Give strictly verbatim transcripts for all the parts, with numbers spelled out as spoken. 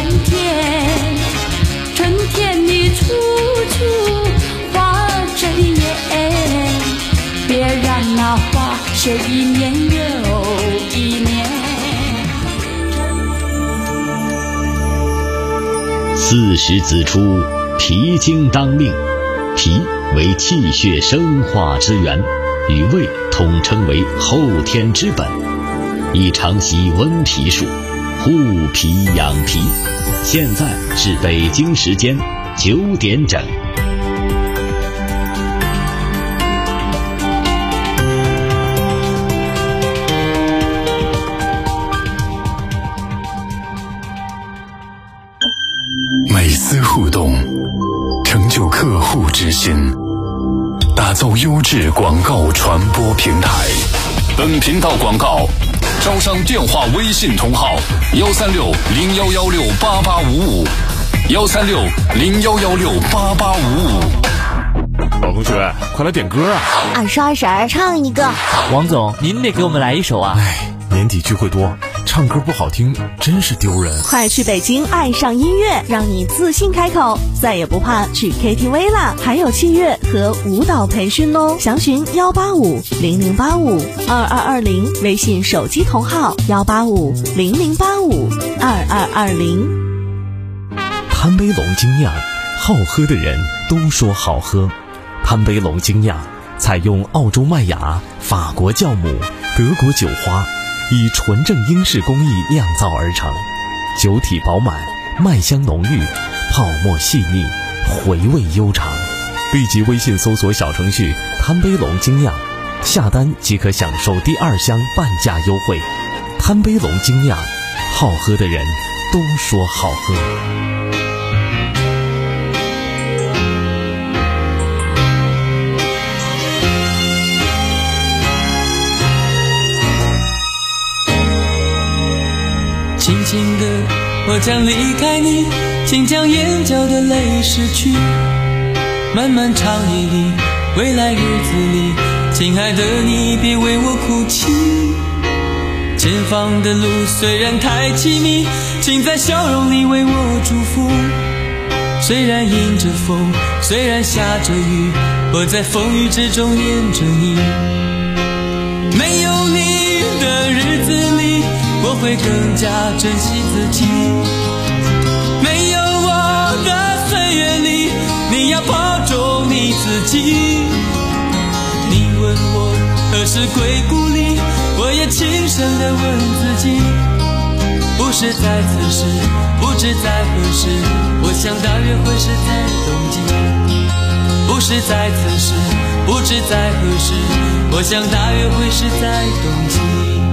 春天，春天里处处花争艳，别让那花谢一年又一年。 四时子出，脾经当令。脾为气血生化之源，与胃统称为后天之本，宜常习温脾术，护脾养脾。现在是北京时间九点整。 每丝互动，成就客户之心，打造优质广告传播平台。本频道广告招商电话微信同号：幺三六零幺幺六八八五五，幺三六零幺幺六八八五五。 老同学，快来点歌啊！ 二十二婶唱一个。 王总，您得给我们来一首啊！ 哎，年底聚会多，唱歌不好听真是丢人。 快去北京爱上音乐，让你自信开口，再也不怕去 K T V 啦！还有器乐和舞蹈培训哦，详询幺八五零零八五二二二零，微信手机同号幺八五零零八五二二二零。 贪杯龙精酿，好喝的人都说好喝。贪杯龙精酿采用澳洲麦芽、法国酵母、德国酒花，以纯正英式工艺酿造而成，酒体饱满，麦香浓郁，泡沫细腻，回味悠长。立即微信搜索小程序贪杯龙精酿，下单即可享受第二箱半价优惠。贪杯龙精酿，好喝的人都说好喝。 轻轻的，我将离开你，请将眼角的泪拭去。漫漫长夜里，未来日子里，亲爱的你别为我哭泣。前方的路虽然太凄迷，请在笑容里为我祝福。虽然迎着风，虽然下着雨，我在风雨之中念着你。没有你的日子里，我会更加珍惜自己。没有我的岁月里，你要保重你自己。你问我何时归故里，我也轻声地问自己。不是在此时，不知在何时，我想大约会是在冬季。不是在此时，不知在何时，我想大约会是在冬季。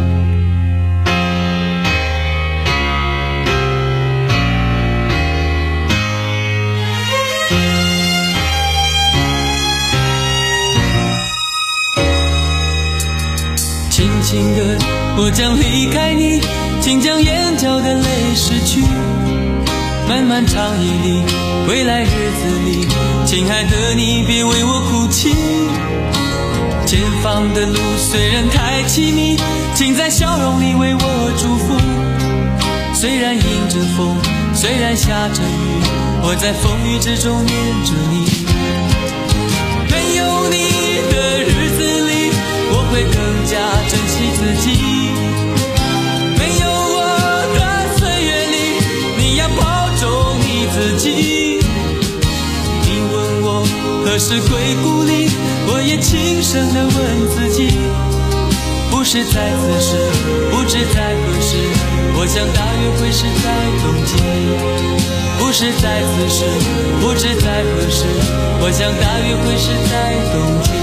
轻轻的，我将离开你，请将眼角的泪拭去。漫漫长夜里，未来日子里，亲爱的你别为我哭泣。前方的路虽然太凄迷，请在笑容里为我祝福。虽然迎着风，虽然下着雨，我在风雨之中念着你。没有你的日子里，我会更加珍惜自己。没有我的岁月里，你要保重你自己。你问我何时归故里，我也轻声地问自己。不是在此时，不知在何时，我想大约会是在冬季。不是在此时，不知在何时，我想大约会是在冬季。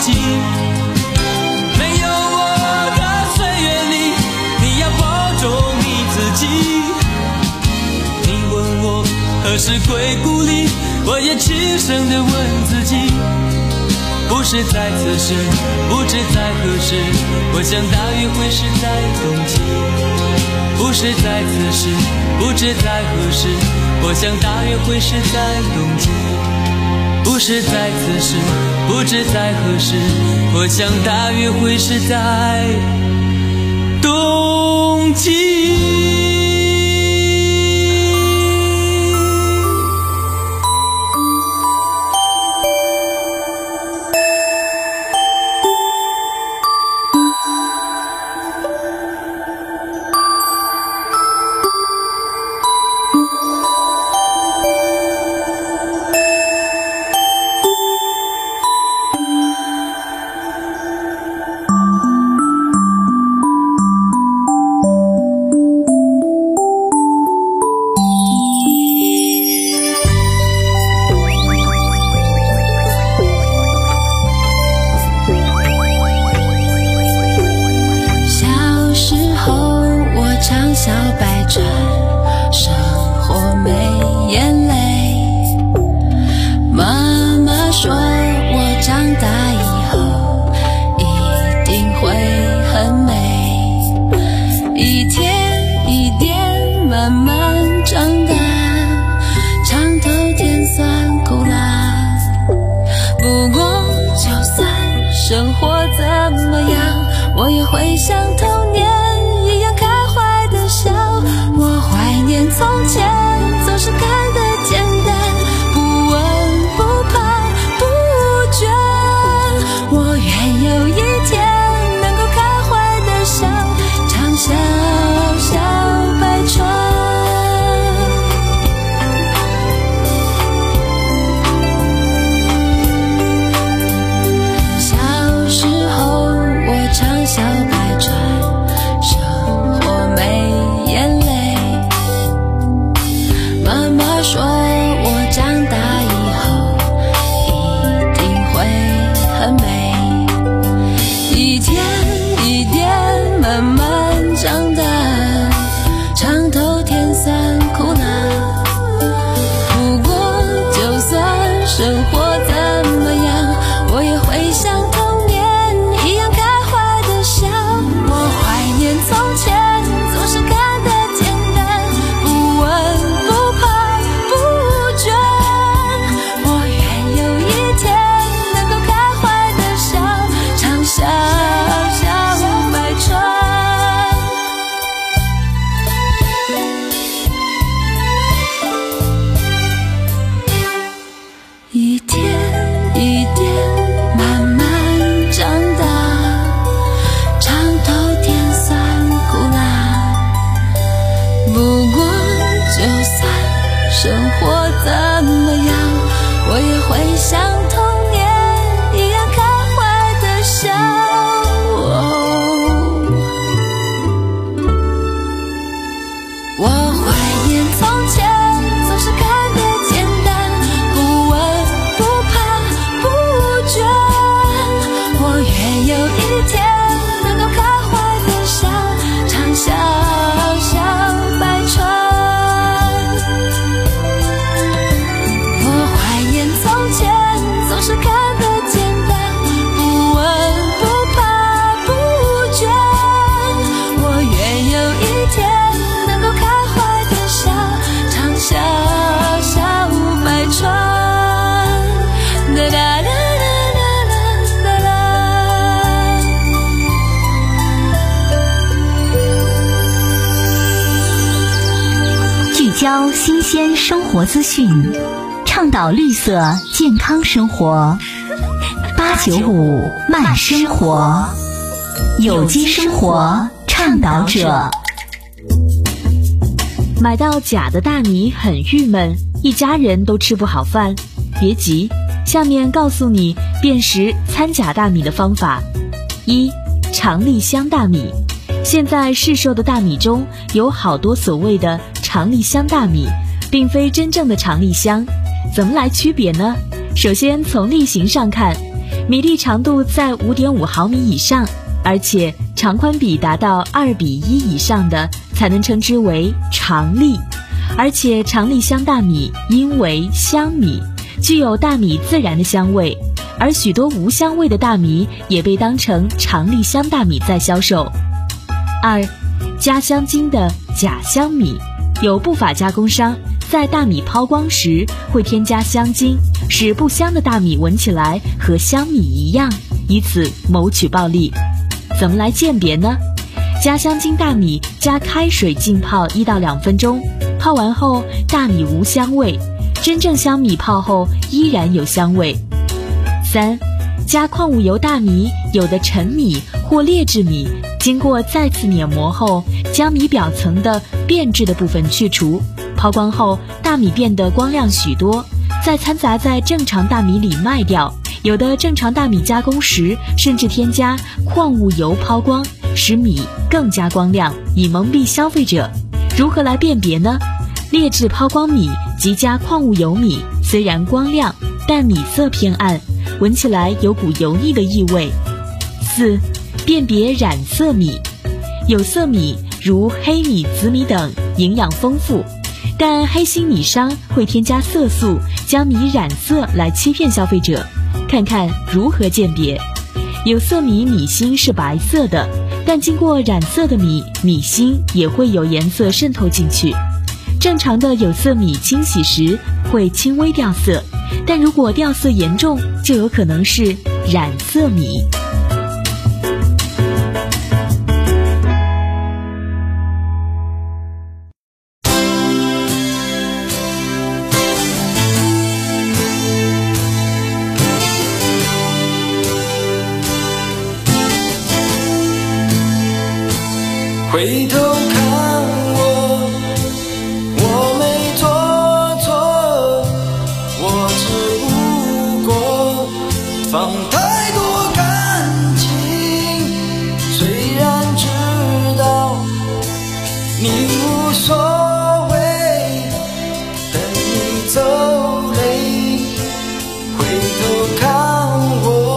己。没有我的岁月里，你要保重你自己。你问我何时归故里，我也轻声地问自己，不是在此时，不知在何时，我想大约会是在冬季。不是在此时，不知在何时，我想大约会是在冬季。不是在此时，不知在何时，我想大约会是在冬季。 生活怎么样，我也会像童年一样开怀的笑。我怀念从前，总是看得简单，不问不怕不倦。我愿有一天能够开怀的笑，唱小小白船。小白船，生活没眼泪。妈妈说我长大以后一定会很美，一天一点慢慢长大，尝透甜酸苦辣。不过就算生活怎么样，我也会像童年一样开从前总是看得简单，不问不怕不倦。我愿有一天能够开怀的笑，唱小小白船。一天一点慢慢长大，尝透甜酸苦辣。不过就算生活怎么样，我也会像童年一样开怀的笑。我怀念从前，总是看得简单，不问不怕不倦。我愿有一天能够开怀的笑，唱小小白船。我怀念从前，总是看得简单，不问不怕不倦。我愿有一天能够开怀的笑，唱小小白船。哒哒哒聚焦新鲜生活资讯，倡导绿色健康生活。八九五慢生活，有机生活倡导者。 买到假的大米很郁闷，一家人都吃不好饭。别急，下面告诉你辨识掺假大米的方法。一、长粒香大米。现在市售的大米中有好多所谓的长粒香大米，并非真正的长粒香。怎么来区别呢？首先从粒型上看， 米粒长度在 五点五毫米以上，而且长宽比达到二比一以上的才能称之为长粒。而且长粒香大米因为香米，具有大米自然的香味，而许多无香味的大米也被当成长粒香大米在销售。二、加香精的假香米，有不法加工商在大米抛光时会添加香精，使不香的大米闻起来和香米一样，以此谋取暴利。怎么来鉴别呢？加香精大米加开水浸泡一到两分钟，泡完后大米无香味，真正香米泡后依然有香味。三、加矿物油大米，有的陈米或劣质米经过再次碾磨后，将米表层的变质的部分去除，抛光后大米变得光亮许多，再掺杂在正常大米里卖掉。有的正常大米加工时甚至添加矿物油抛光，使米更加光亮，以蒙蔽消费者。如何来辨别呢？劣质抛光米及加矿物油米虽然光亮，但米色偏暗，闻起来有股油腻的异味。四、辨别染色米。有色米如黑米、紫米等营养丰富，但黑心米商会添加色素，将米染色来欺骗消费者。看看如何鉴别。有色米米芯是白色的，但经过染色的米，米芯也会有颜色渗透进去。正常的有色米清洗时会轻微掉色，但如果掉色严重，就有可能是染色米。 回头看我，我没做错，我只不过放太多感情。虽然知道你无所谓，等你走累，回头看我。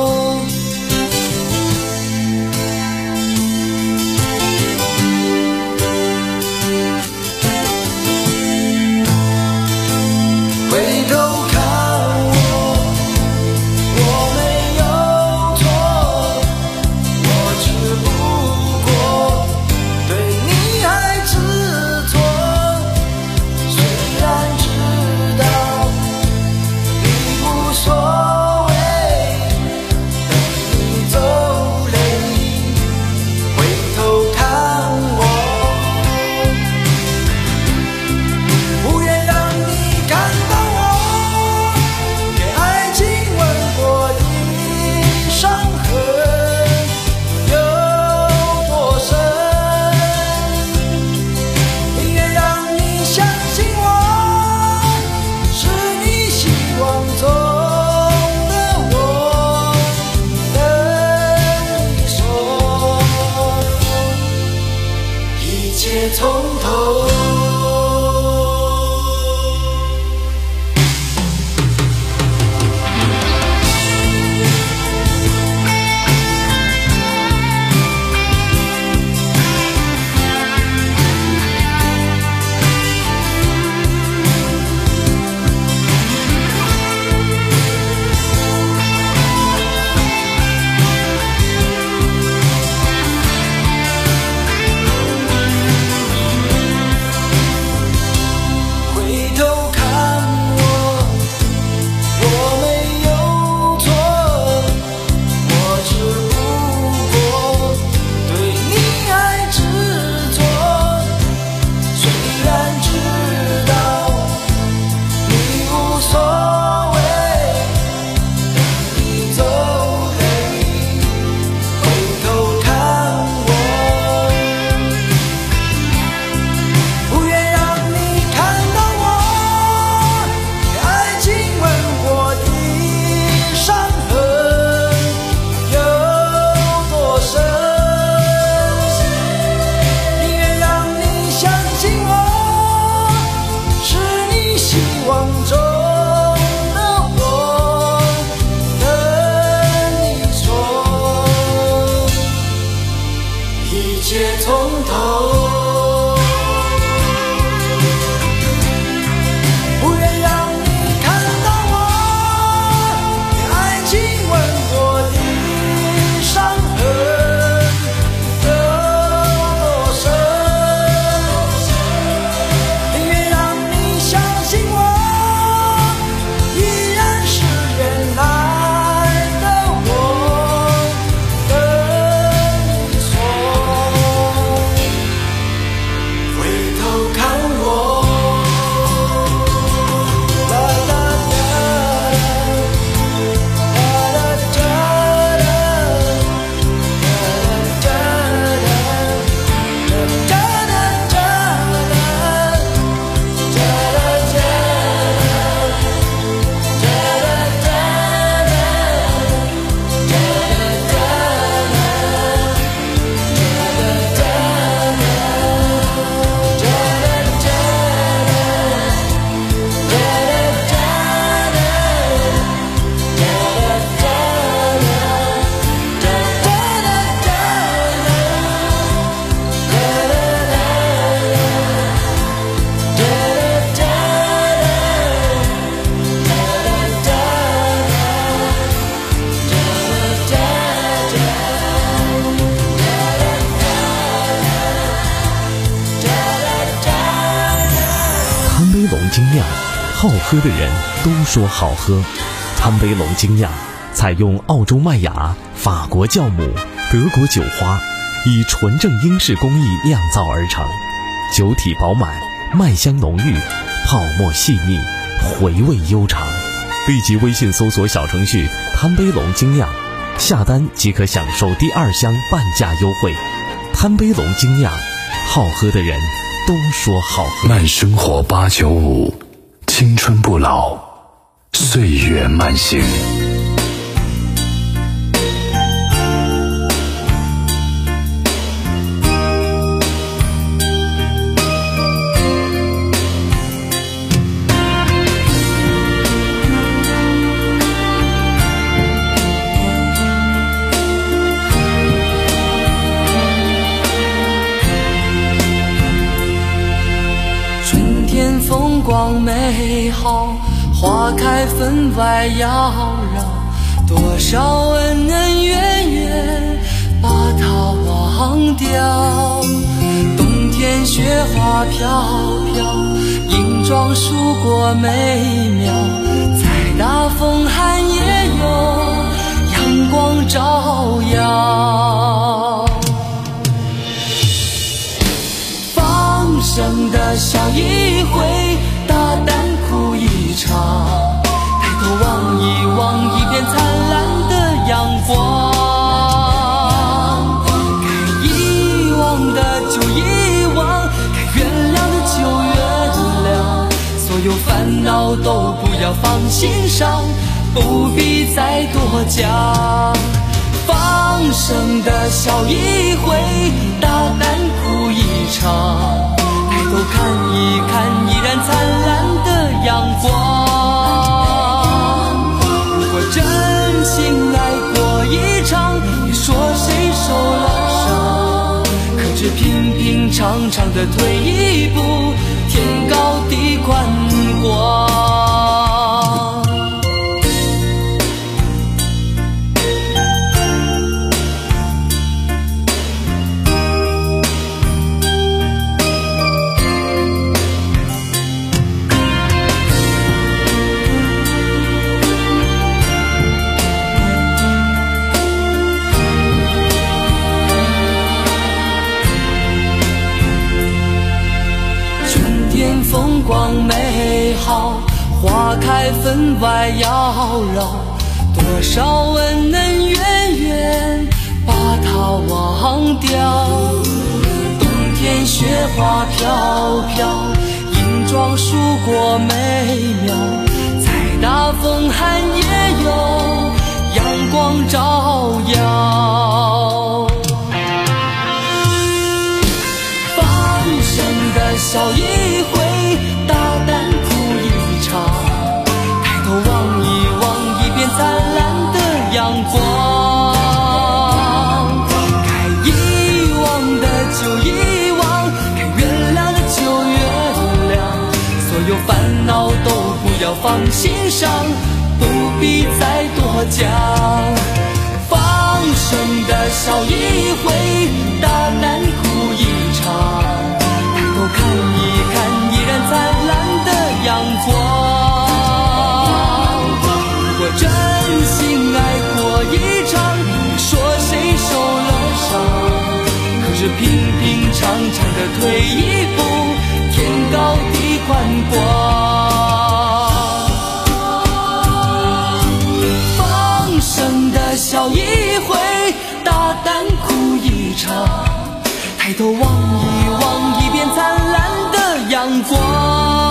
从头。望中的我的好喝的人都说好喝。贪杯龙精酿采用澳洲麦芽、法国酵母、德国酒花，以纯正英式工艺酿造而成，酒体饱满，麦香浓郁，泡沫细腻，回味悠长。立即微信搜索小程序贪杯龙精酿，下单即可享受第二箱半价优惠。贪杯龙精酿，好喝的人都说好喝。 慢生活八九五，青春不老，岁月慢行。 风光美好，花开分外妖娆，多少恩恩怨怨把它忘掉。冬天雪花飘飘，银装素裹美妙，再大风寒也有阳光照耀。放声的笑一回，大胆哭一场，抬头望一望，一片灿烂的阳光。该遗忘的就遗忘，该原谅的就原谅，所有烦恼都不要放心上，不必再多讲。放声的笑一回，大胆哭一场，抬头看一看，依然灿烂的阳光。如果真心爱过一场，别说谁受了伤，可知平平常常的退一步，天高地宽广。风光美好，花开分外妖娆，多少恩恩怨怨把它忘掉。冬天雪花飘飘，银装素裹美妙，再大风寒也有阳光照耀。放声的笑一回，大胆哭一场，抬头望一望，一片灿烂的阳光。该遗忘的就遗忘，该原谅的就原谅，所有烦恼都不要放心上，不必再多讲。放声的笑一回，大胆哭一场，抬头看一看，依然灿烂的阳光。如果真心爱过一场，别说谁受了伤，可是平平常常的退一步，天高地宽广。放声的笑一回，大胆哭一场，抬头望一望，一片灿烂的阳光。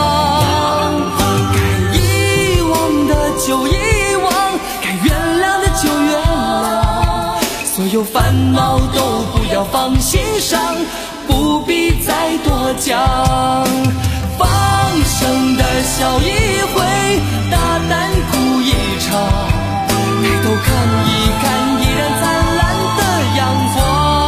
该遗忘的就遗忘，该原谅的就原谅，所有烦恼都不要放心上，不必再多讲。放声的笑一回，大胆哭一场，抬头看一看，依然灿烂的阳光。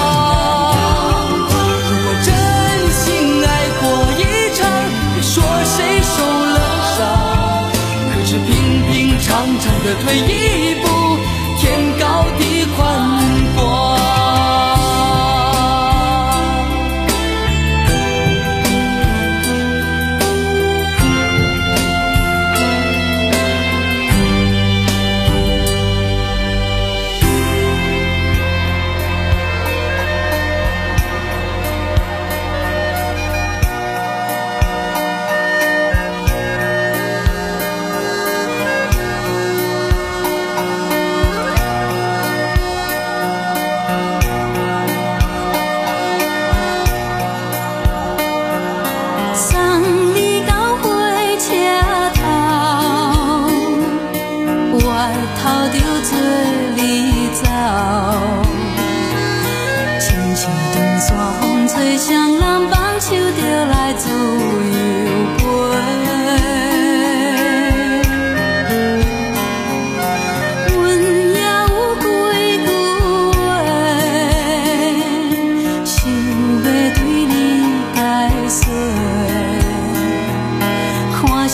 长长的退一步，天高地宽广。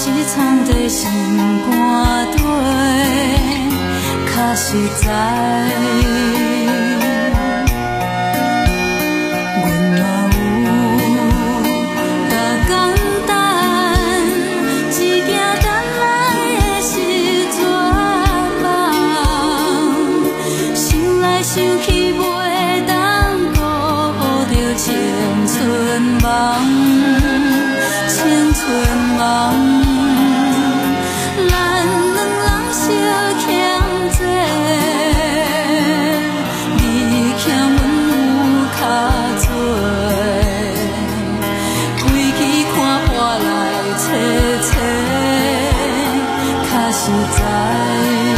藏在心肝底，较实在。阮嘛有甲简单，一件等来的是绝望，想来想去袂当顾着青春梦，青春梦。实在。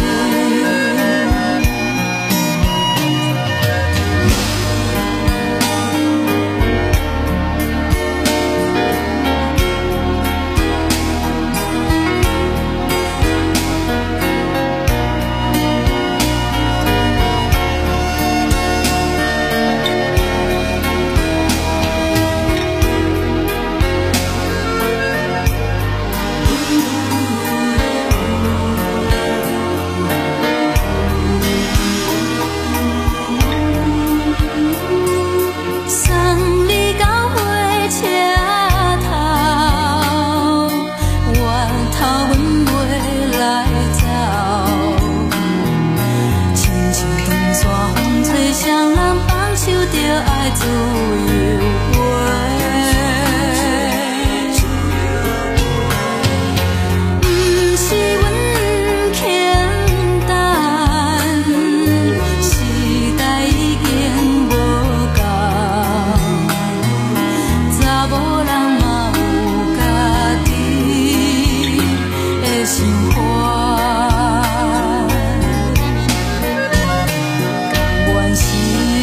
自由飞，不是阮简单，时代已经无同，查某人嘛有家己的想法，原是。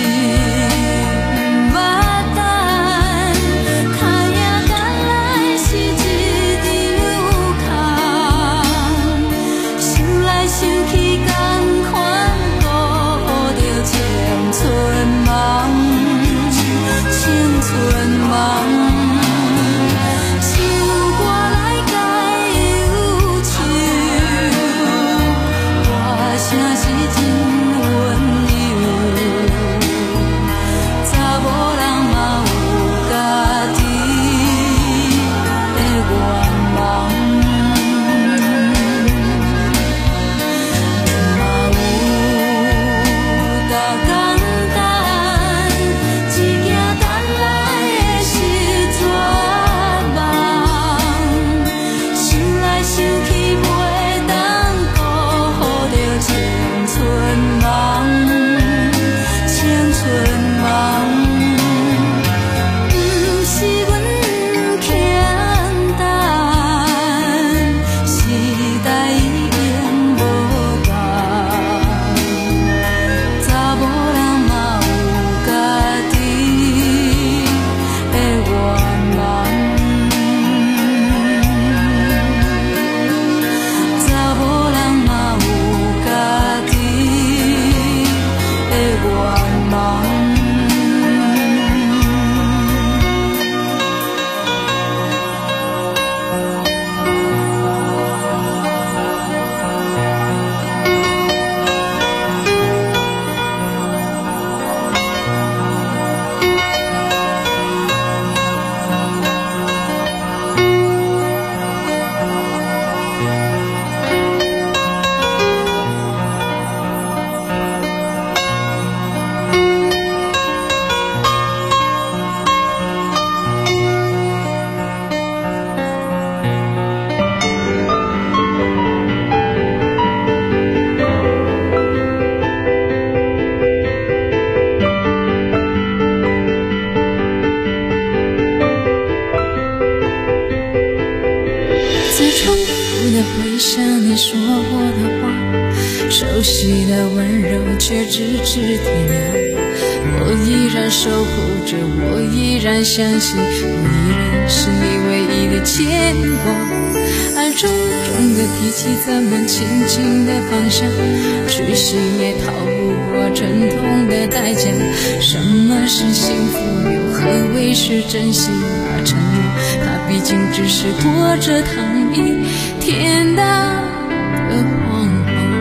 熟悉的温柔却咫尺天涯，我依然守护着，我依然相信，我依然是你唯一的牵挂。而重重的提起，怎么轻轻的放下，去心也逃不过沉痛的代价。什么是幸福，又何谓是真心？而承诺它毕竟只是过着糖一天大的谎话。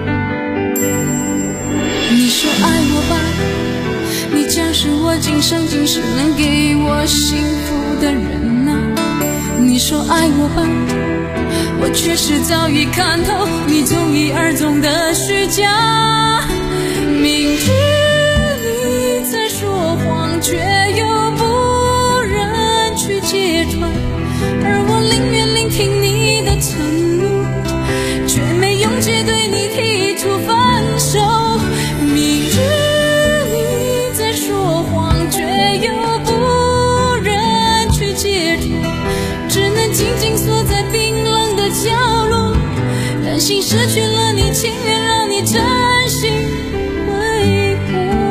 你说爱我吧，你将是我今生今世能给我幸福的人啊。你说爱我吧，我却是早已看透你从一而终的虚假。明知你在说谎，却又不忍去揭穿，而我宁愿聆听你的承诺，却没勇气对你提出分手。明知你在说谎，却又不忍去揭穿，只能静静锁在冰冷的角落，担心失去了你，情愿让你真心挥霍。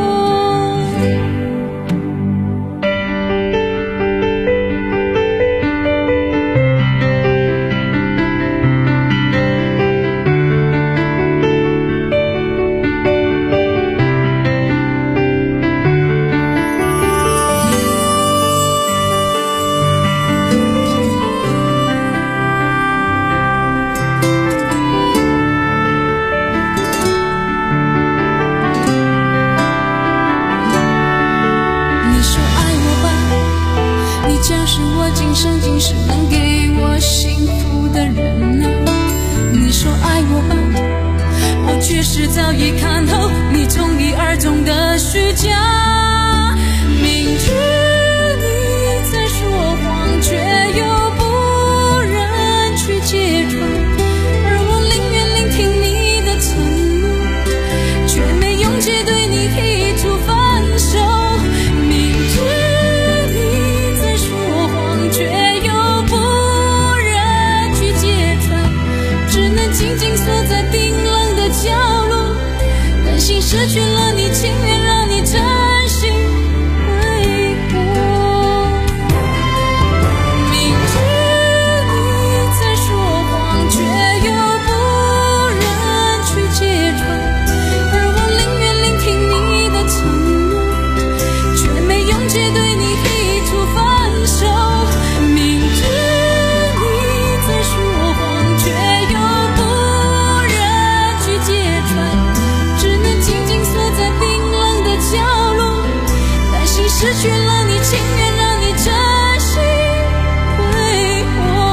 早已看透你从一而终的虚假。明知你在说谎，却又不忍去揭穿，而我宁愿聆听你的承诺，却没勇气对你提出分手。明知你在说谎，却又不忍去揭穿，只能静静锁在冰冷的角落，担心失去了你，情愿让你真心挥霍。明知你在说谎，却又不忍去揭穿，而我宁愿聆听你的承诺，却没勇气对你提出分手。明知你在说谎，却又不忍去揭穿，只能静静锁在冰冷的角落，担心失去了你，情愿让你真心挥霍。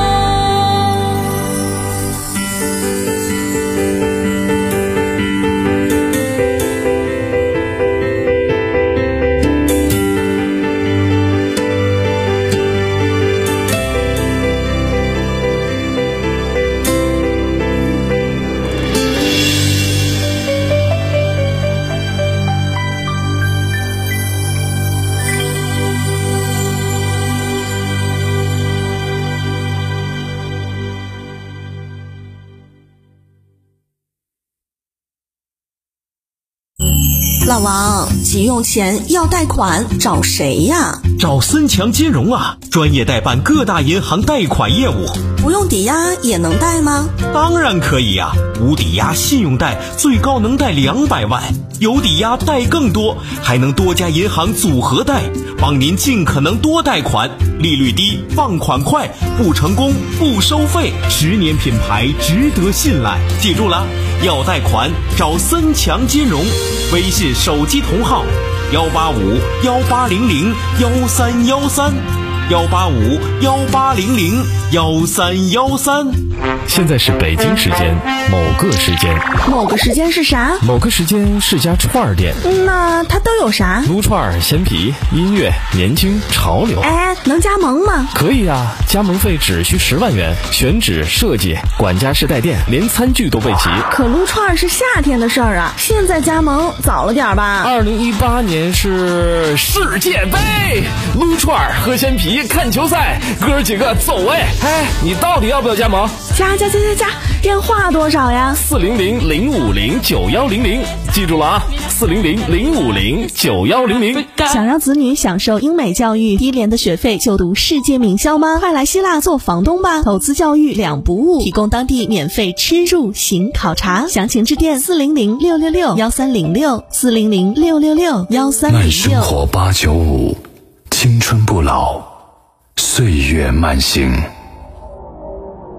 老王，急用钱要贷款找谁呀？ 找森强金融啊，专业代办各大银行贷款业务。 不用抵押也能贷吗？ 当然可以啊，无抵押信用贷最高能贷两百万，有抵押贷更多，还能多家银行组合贷，帮您尽可能多贷款，利率低，放款快，不成功不收费，十年品牌，值得信赖。记住了，要贷款找森强金融，微信手机同号幺八五幺八零零幺三幺三幺八五幺八零零幺三幺三。 现在是北京时间某个时间， 某个时间是啥？ 某个时间是家串儿店。 那它都有啥？ 撸串、鲜皮、音乐、年轻、潮流。 哎，能加盟吗？ 可以啊，加盟费只需十万元，选址、设计、管家式带电，连餐具都备齐。 可撸串是夏天的事儿啊，现在加盟早了点吧？ 二零一八年是世界杯，撸串、喝鲜皮、看球赛，哥几个走哎！哎，你到底要不要加盟？ 加加加加加，电话多少呀？ 四零零零五零九幺零零，记住了啊，四零零零五零九幺零零。 想让子女享受英美教育，低廉的学费就读世界名校吗？快来希腊做房东吧，投资教育两不误，提供当地免费吃住行考察，详情致电四零零六六六幺三零六四零零六六六幺三零六。 慢生活八九五，青春不老，岁月慢行。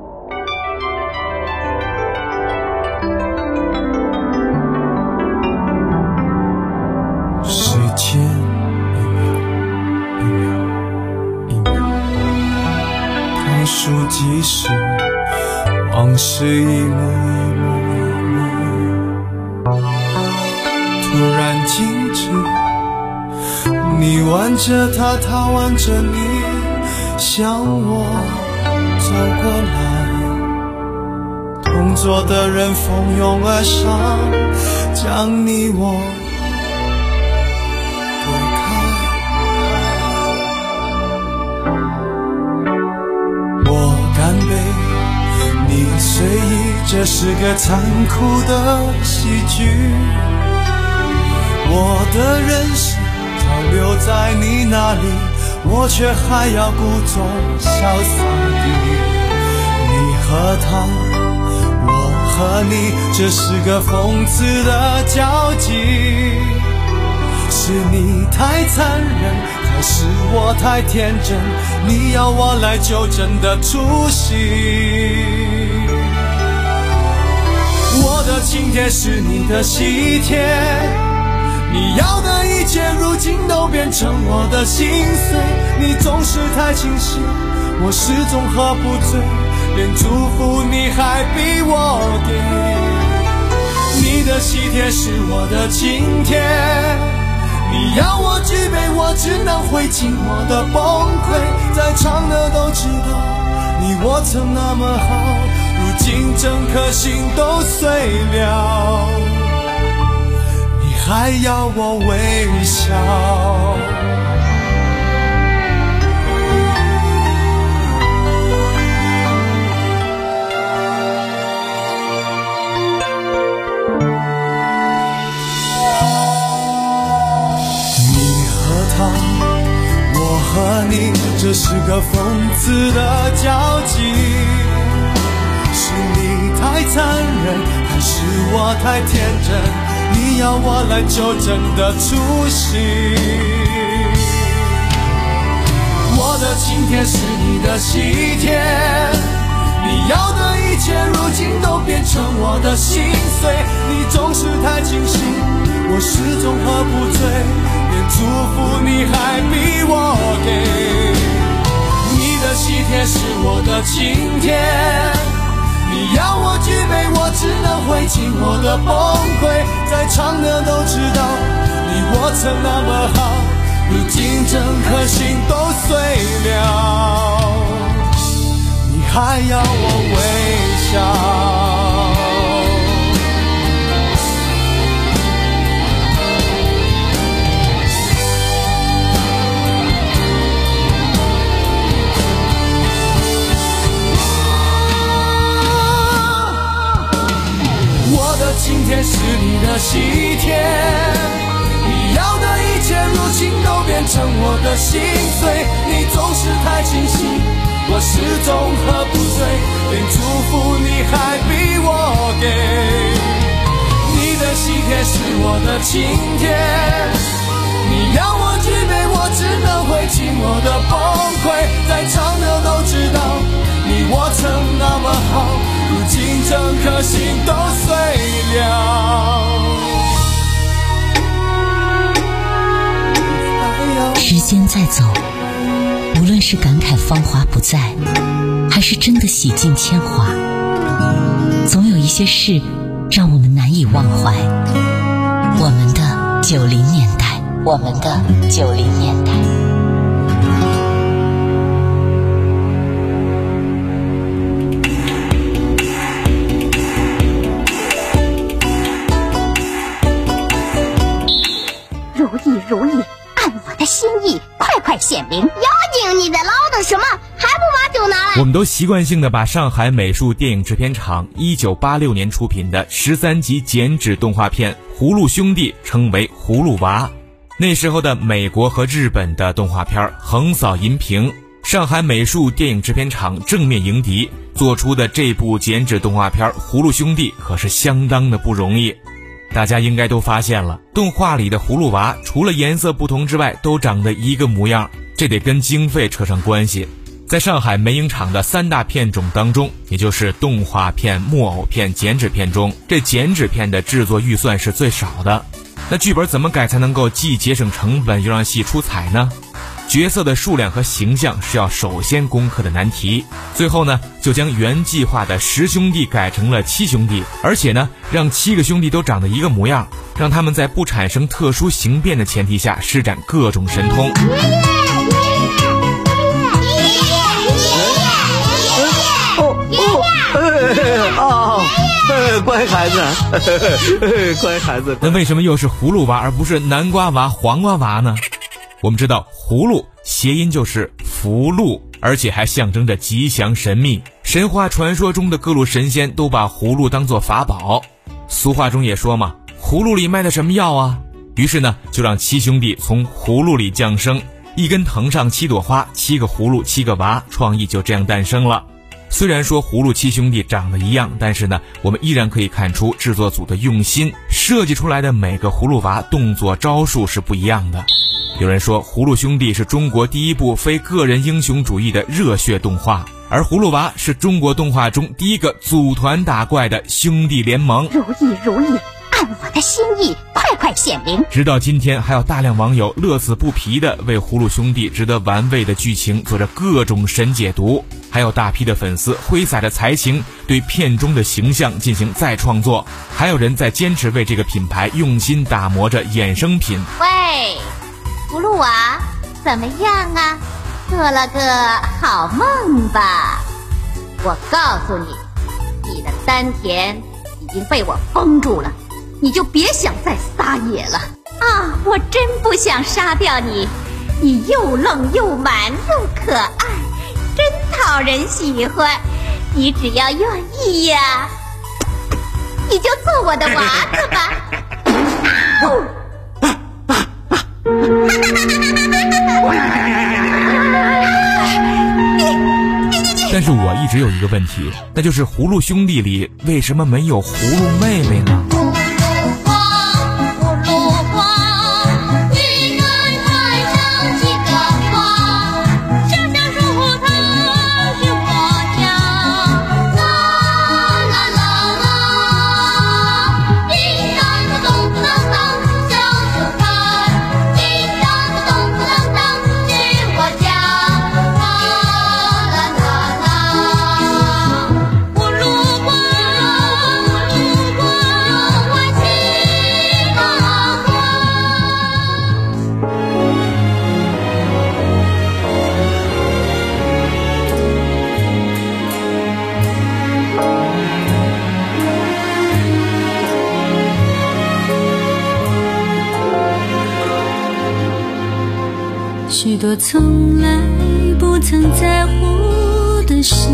即使往事一幕一幕突然静止，你挽着他，他挽着你，向我走过来，同桌的人蜂拥而上，将你我随意，这是个残酷的喜剧。我的人生漂流在你那里，我却还要故作潇洒地。你和他，我和你，这是个讽刺的交集。是你太残忍，还是我太天真？你要我来纠正的出息。我的请帖是你的喜帖，你要的一切如今都变成我的心碎。你总是太清醒，我始终喝不醉，连祝福你还逼我给。你的喜帖是我的请帖，你要我举杯，我只能会尽我的崩溃。在场的都知道，你我曾那么好，如今整颗心都碎了，你还要我微笑。你和他，我和你，这是个讽刺的交集。是你太残忍，还是我太天真？你要我来纠正的出息。我的请帖是你的喜帖，你要的一切如今都变成我的心碎。你总是太清醒，我始终喝不醉，连祝福你还逼我给。你的喜帖是我的请帖，你要我举杯，我只能会尽我的崩溃。在场的都知道，你我曾那么好，如今整颗心都碎了，你还要我微笑。今天是你的喜帖，你要的一切如今都变成我的心碎。你总是太清醒，我始终喝不醉，连祝福你还逼我给。你的喜帖是我的请帖，你要我举杯，我只能会尽我的崩溃。在场的都知道，你我曾那么好，如今整颗心都碎了。 时间在走，无论是感慨芳华不再，还是真的洗尽铅华，总有一些事让我们难以忘怀。我们的九零年代，我们的九零年代。 如意如意，按我的心意，快快显灵。妖精，你在唠叨什么？还不把酒拿来？ 我们都习惯性的把上海美术电影制片厂一九八六年出品的十三集剪纸动画片《葫芦兄弟》称为葫芦娃。那时候的美国和日本的动画片横扫银屏，上海美术电影制片厂正面迎敌，做出的这部剪纸动画片《葫芦兄弟》可是相当的不容易。大家应该都发现了，动画里的葫芦娃除了颜色不同之外，都长得一个模样，这得跟经费扯上关系。在上海美影厂的三大片种当中，也就是动画片、木偶片、剪纸片中，这剪纸片的制作预算是最少的。那剧本怎么改才能够既节省成本又让戏出彩呢？ 角色的数量和形象是要首先攻克的难题。最后呢，就将原计划的十兄弟改成了七兄弟，而且呢，让七个兄弟都长得一个模样，让他们在不产生特殊形变的前提下施展各种神通。 哦，乖孩子，乖孩子。 那为什么又是葫芦娃而不是南瓜娃、黄瓜娃呢？我们知道葫芦谐音就是福禄，而且还象征着吉祥神秘。神话传说中的各路神仙都把葫芦当作法宝。俗话中也说嘛，葫芦里卖的什么药啊？于是呢，就让七兄弟从葫芦里降生，一根藤上七朵花，七个葫芦七个娃，创意就这样诞生了。虽然说葫芦七兄弟长得一样，但是呢，我们依然可以看出制作组的用心，设计出来的每个葫芦娃动作招数是不一样的。有人说葫芦兄弟是中国第一部非个人英雄主义的热血动画，而葫芦娃是中国动画中第一个组团打怪的兄弟联盟。 如意如意，按我的心意，快快显灵。 直到今天，还有大量网友乐此不疲地为葫芦兄弟值得玩味的剧情做着各种神解读，还有大批的粉丝挥洒着才情对片中的形象进行再创作，还有人在坚持为这个品牌用心打磨着衍生品。 喂，葫芦娃，怎么样啊？做了个好梦吧？我告诉你，你的丹田已经被我封住了，你就别想再撒野了啊！我真不想杀掉你，你又愣又蛮又可爱，真讨人喜欢。你只要愿意呀，你就做我的娃子吧。 但是我一直有一个问题，那就是葫芦兄弟里为什么没有葫芦妹妹呢？ 许多从来不曾在乎的事，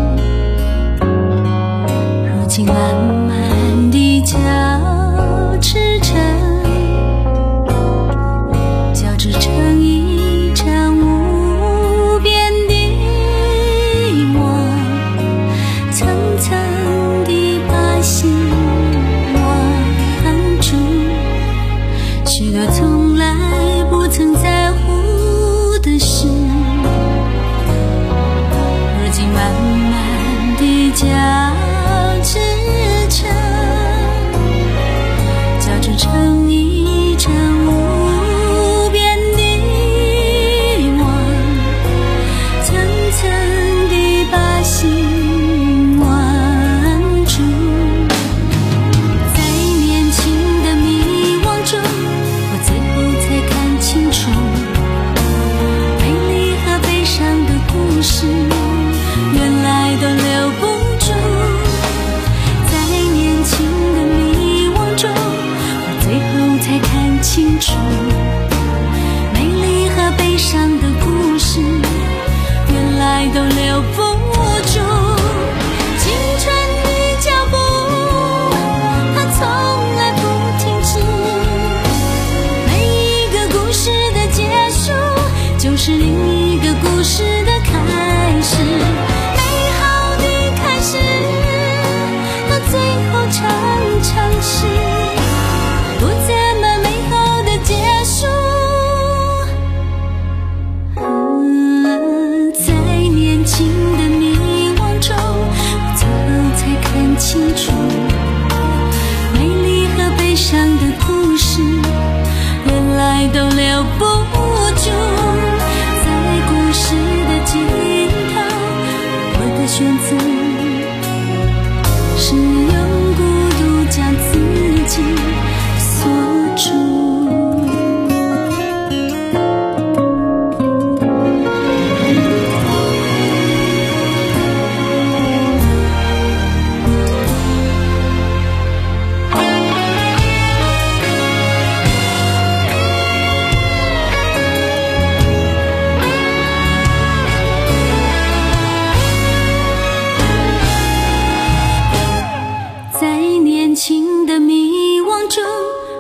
如今慢慢地交织成，交织成一场无边的梦，层层地把希望含住。许多从来不曾在乎的事，如今慢慢地交织成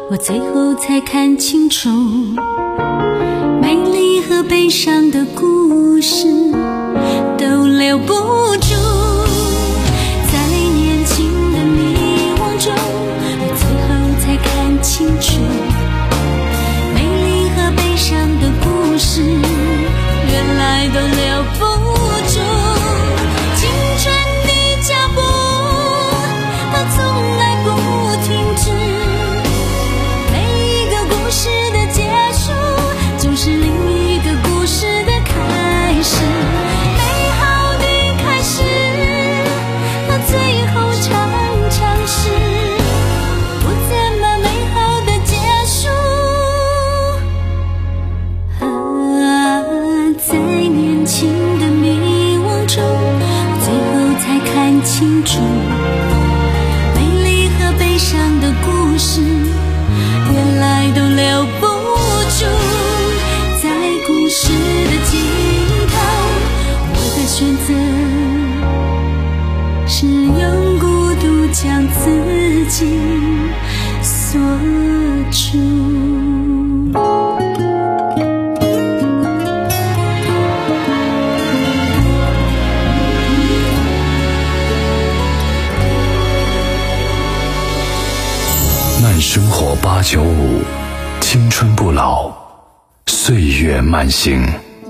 我最后才看清楚，美丽和悲伤的故事都留不住。在年轻的迷惘中，我最后才看清楚，美丽和悲伤的故事原来都留不住。青春的脚步它从来不停止，每一个故事的结束就是另一个故事的开始。美好的开始它最后常常是不怎么美好的结束。啊，在年轻的迷惘中，最后才看清楚，美丽和悲伤的故事原来都留不住。在故事的尽头，我的选择是用孤独将自己锁住。 慢生活八九五，青春不老，岁月慢行。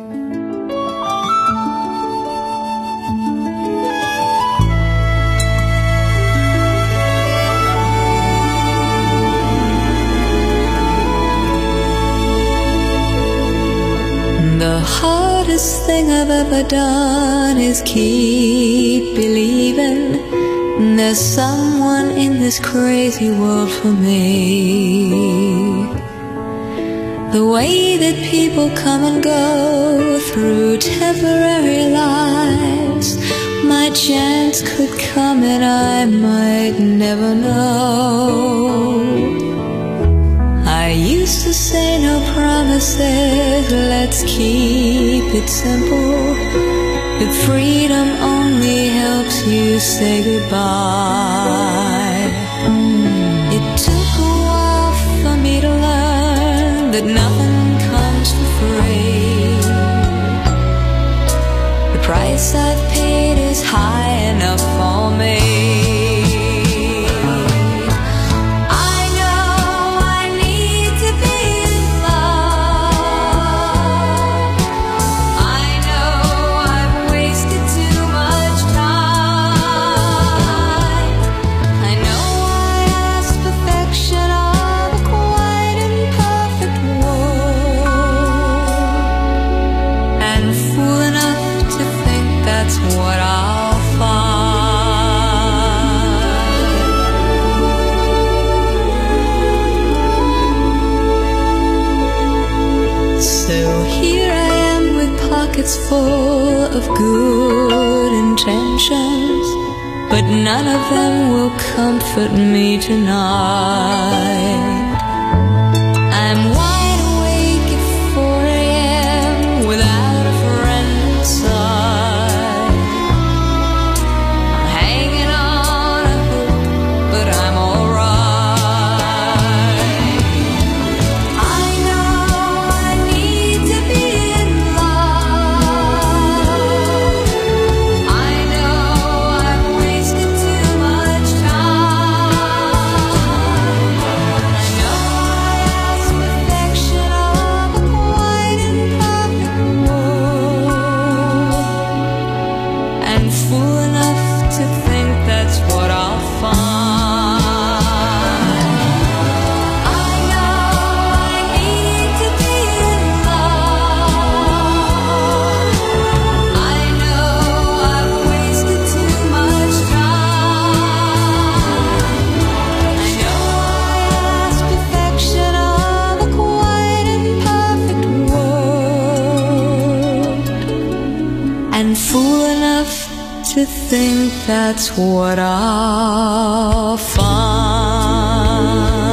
The hardest thing I've ever done is keep believing there's someone in this crazy world for me. The way that people come and go through temporary lives, my chance could come and I might never know. I used to say no promises, let's keep it simple. But freedom only helps you say goodbye. It took a while for me to learn that nothing comes for free. The price I've paid is high enough for me. It's full of good intentions, but none of them will comfort me tonight. I'm wide awake at four a.m. without a friend inside. I'm hanging on a hook, but I'm alright. I know I need to be in love. I know I've wasted too much time. I know I ask perfection of a quite imperfect world, and fool enough to think that's what I'll find. I know I need to be in love. I know I've wasted too much time. I know I ask perfection of a quite imperfect world, and fool enough to think that's what I'll find.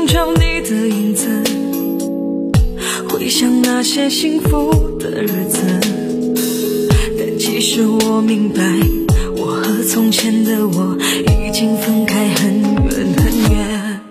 找你的影子，回想那些幸福的日子。但其实我明白，我和从前的我已经分开很远很远。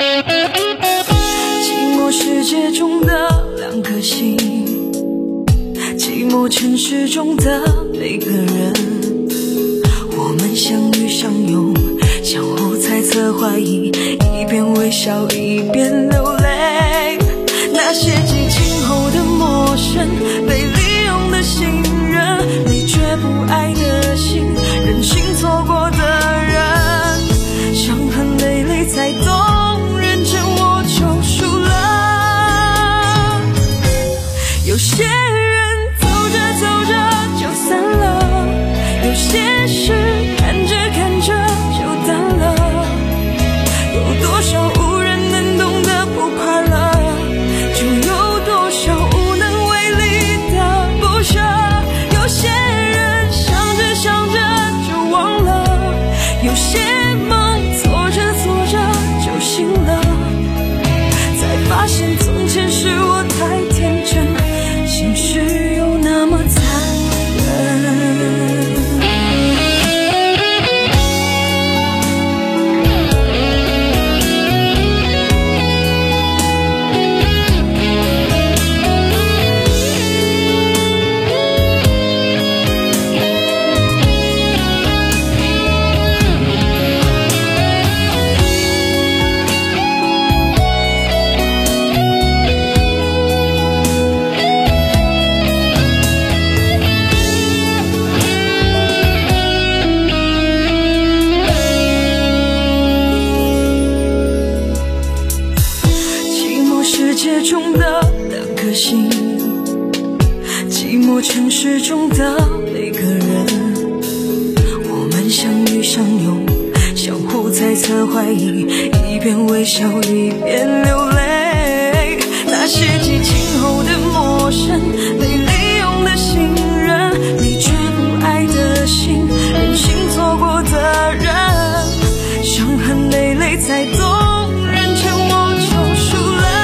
寂寞世界中的两颗心，寂寞城市中的每个人，我们相遇相拥，相互猜测怀疑，一边微笑一边流泪。那些激情后的陌生，被利用的信任，你却不爱的心，任性错过的人，伤痕累累才懂，认真我就输了。有些人走着走着就散了，有些事看着看着就淡了，有多少无人能懂的不快乐，就有多少无能为力的不舍。有些人想着想着就忘了，有些梦做着做着就醒了，才发现从前是我太天真，现实又那么残忍。中的两颗心，寂寞城市中的每个人，我们相遇相拥，相互猜测怀疑，一边微笑一边流泪。那些激情后的陌生，被利用的信任，你却不爱的心，任性错过的人，伤痕累累才懂，认真我就输了。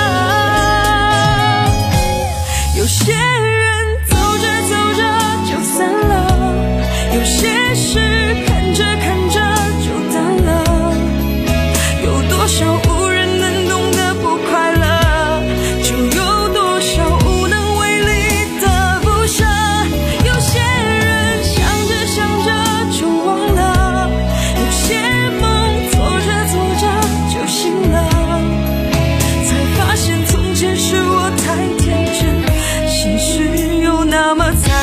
有些人走着走着就散了，有些事看着看着就淡了，有多少无人能懂的不快乐，就有多少无能为力的不舍。有些人想着想着就忘了，有些梦做着做着就醒了，才发现从前是我太天真，现实又那么残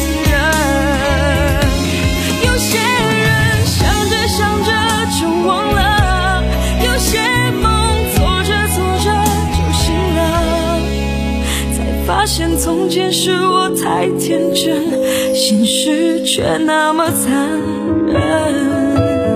忍。有些人想着想着就忘了，有些梦做着做着就醒了，才发现从前是我太天真，现实却那么残忍。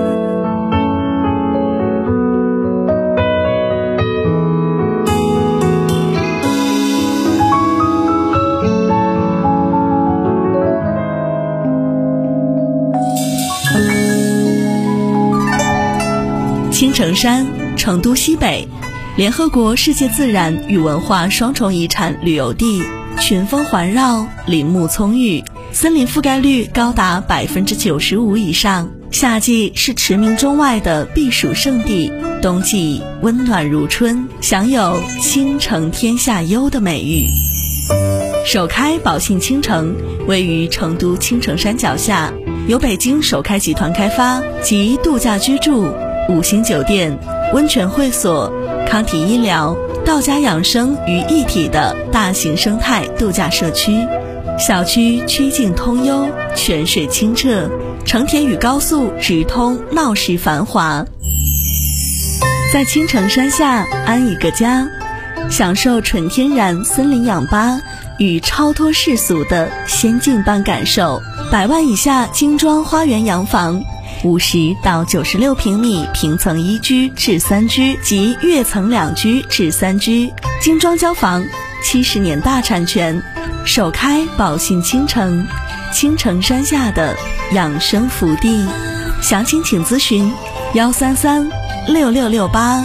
青城山，成都西北，联合国世界自然与文化双重遗产旅游地，群峰环绕，林木葱郁，森林覆盖率高达百分之九十五以上。夏季是驰名中外的避暑胜地，冬季温暖如春，享有青城天下优的美誉。首开宝信青城位于成都青城山脚下，由北京首开集团开发，集度假居住、五星酒店、温泉会所、康体医疗、道家养生于一体的大型生态度假社区。小区曲径通幽，泉水清澈，城铁与高速直通，闹市繁华。在青城山下安一个家，享受纯天然森林氧吧与超脱世俗的仙境般感受。百万以下精装花园洋房，五十到九十六平米平层一居至三居及跃层两居至三居，精装交房，七十年大产权，首开宝信青城，青城山下的养生福地。详情请咨询幺三三六六六八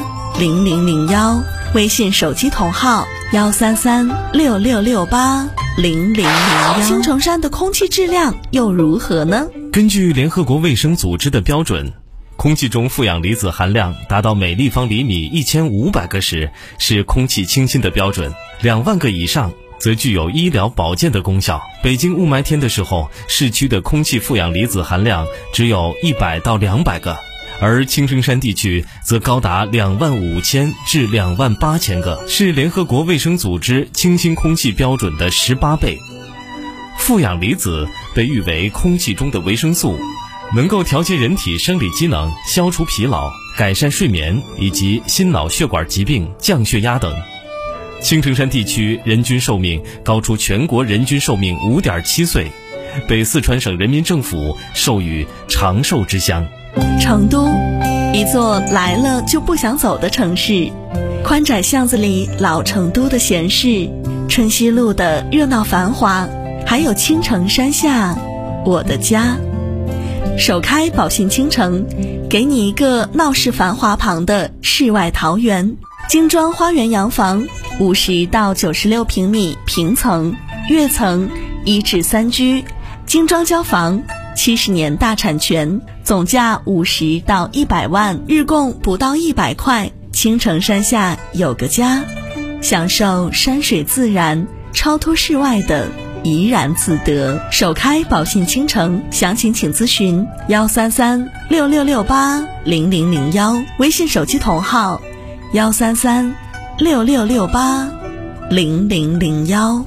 零零零幺，微信手机同号幺三三六六六八零零零幺。青城山的空气质量又如何呢？ 根据联合国卫生组织的标准，空气中负氧离子含量达到每立方厘米一千五百个时是空气清新的标准，两万个以上则具有医疗保健的功效。北京雾霾天的时候，市区的空气负氧离子含量只有一百到两百个，而青城山地区则高达两万五千至两万八千个，是联合国卫生组织清新空气标准的十八倍。负氧离子被誉为空气中的维生素，能够调节人体生理机能，消除疲劳，改善睡眠以及心脑血管疾病、降血压等。青城山地区人均寿命高出全国人均寿命 五点七岁，被四川省人民政府授予长寿之乡。 成都，一座来了就不想走的城市，宽窄巷子里老成都的闲适，春熙路的热闹繁华，还有青城山下我的家。首开宝信青城，给你一个闹市繁华旁的世外桃源。精装花园洋房，五十到九十六平米平层、跃层、一至三居，精装交房，七十年大产权，总价五十到一百万，日供不到一百块。青城山下有个家，享受山水自然、超脱世外的怡然自得。首开宝信青城，详情请咨询幺三三六六六八零零零幺，微信手机同号幺三三六六六八零零零幺。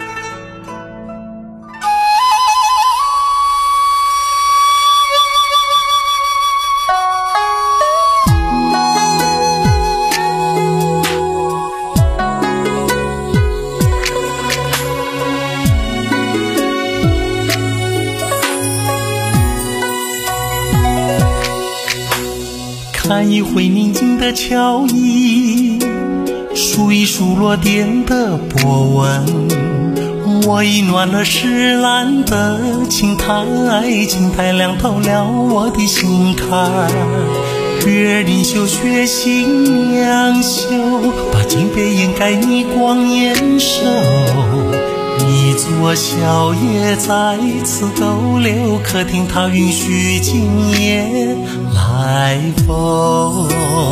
看一回宁静的桥椅，数一数落点的波纹，我已暖了石栏的青苔，青苔亮透了我的心坎。月林秀雪新娘秀，把金杯掩盖你光艳手，一座小叶在此逗留，客厅它允许今夜来风。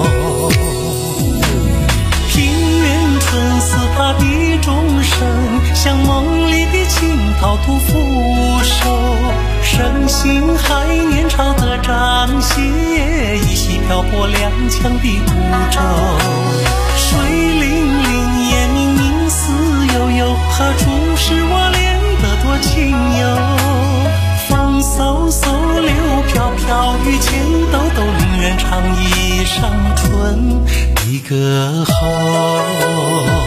平原春似它的钟声，像梦里的青桃吐腐熟，盛行还年潮的张歇，依稀漂泊踉跄的孤舟。水灵灵夜明明思悠悠，何处是我恋得多情游？风嗖嗖流飘飘，雨前兜兜，令人唱一上春的歌喉。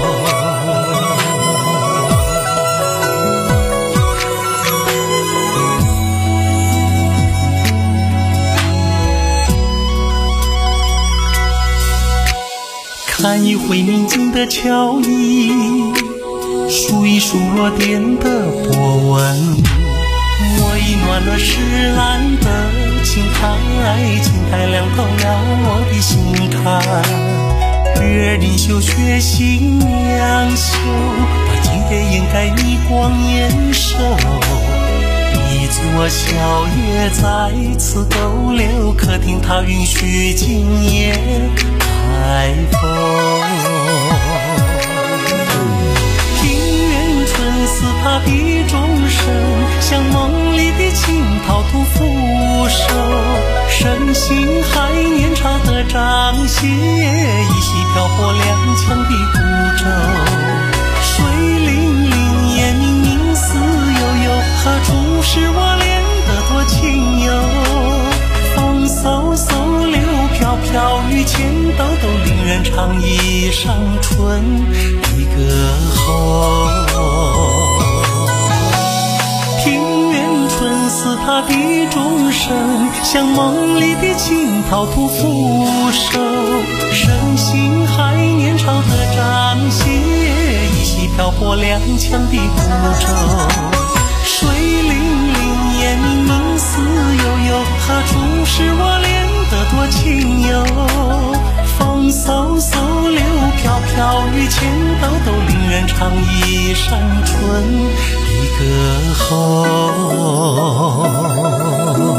看一回宁静的桥椅，数一数落点的波纹，我已暖了石栏的青苔，青苔亮透了我的心坎。月林秀雪新娘秀，把金杯掩盖你光艳手，一座小叶在此逗留，客厅它允许今夜来风。平原春似它的钟声，像梦里的青桃吐腐熟，盛行还年潮的张歇，依稀漂泊踉跄的孤舟。水灵灵夜明明思悠悠，何处是我恋得多情游？风嗖嗖流飘飘，雨前兜兜，令人唱一上春的歌喉。平原春似它的钟声，像梦里的青桃吐腐熟，盛行还年潮的张歇，依稀漂泊踉跄的孤舟。水灵灵夜明明思悠悠，何处是我恋得多情游？风嗖嗖情兜兜，令人尝一山春一个后。